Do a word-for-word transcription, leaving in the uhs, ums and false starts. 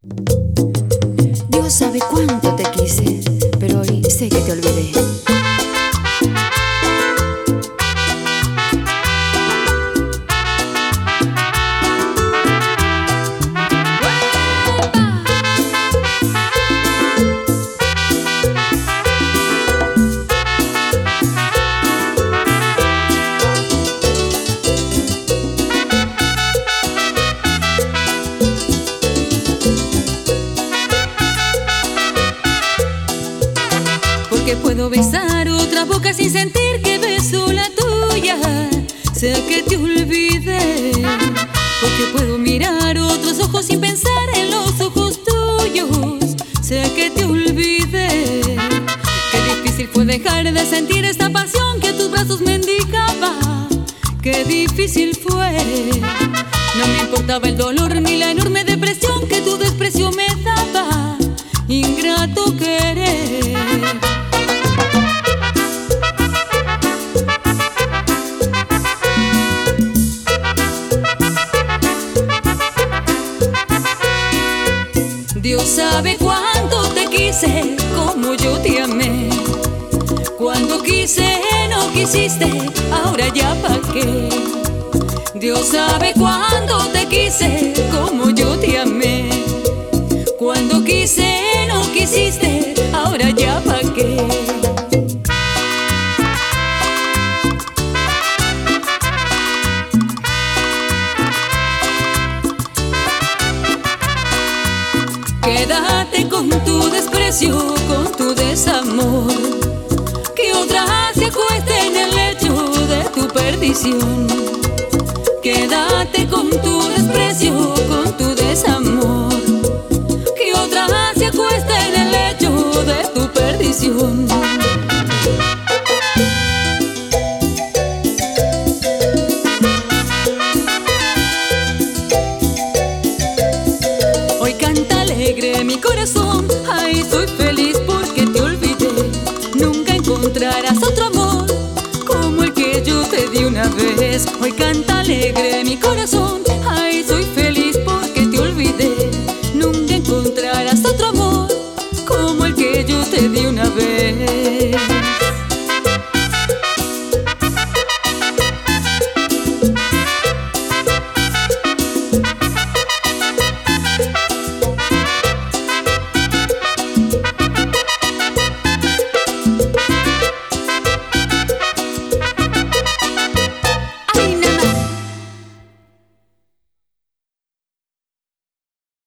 Dios sabe cuánto te quise, pero hoy sé que te olvidé. Porque puedo besar otra boca sin sentir que beso la tuya. Sé que te olvidé. Porque puedo mirar otros ojos sin pensar en los ojos tuyos. Sé que te olvidé. Qué difícil fue dejar de sentir esta pasión que a tus brazos me indicaba. Qué difícil fue. No me importaba el dolor ni la enorme depresión que tu desprecio me daba. Ingrato querer. Dios sabe cuánto te quise, como yo te amé. Cuando quise no quisiste, ahora ya pa' qué. Dios sabe cuánto te quise, como yo te amé. Cuando quise no quisiste, ahora ya pa' qué. Quédate con tu desprecio, con tu desamor. Que otra se acueste en el lecho de tu perdición. Quédate con tu desprecio, con tu desamor. Que otra se acueste en el lecho de tu perdición. Hoy canta alegre mi corazón, ay, soy feliz porque te olvidé. Nunca encontrarás otro amor como el que yo te di una vez. Hoy canta alegre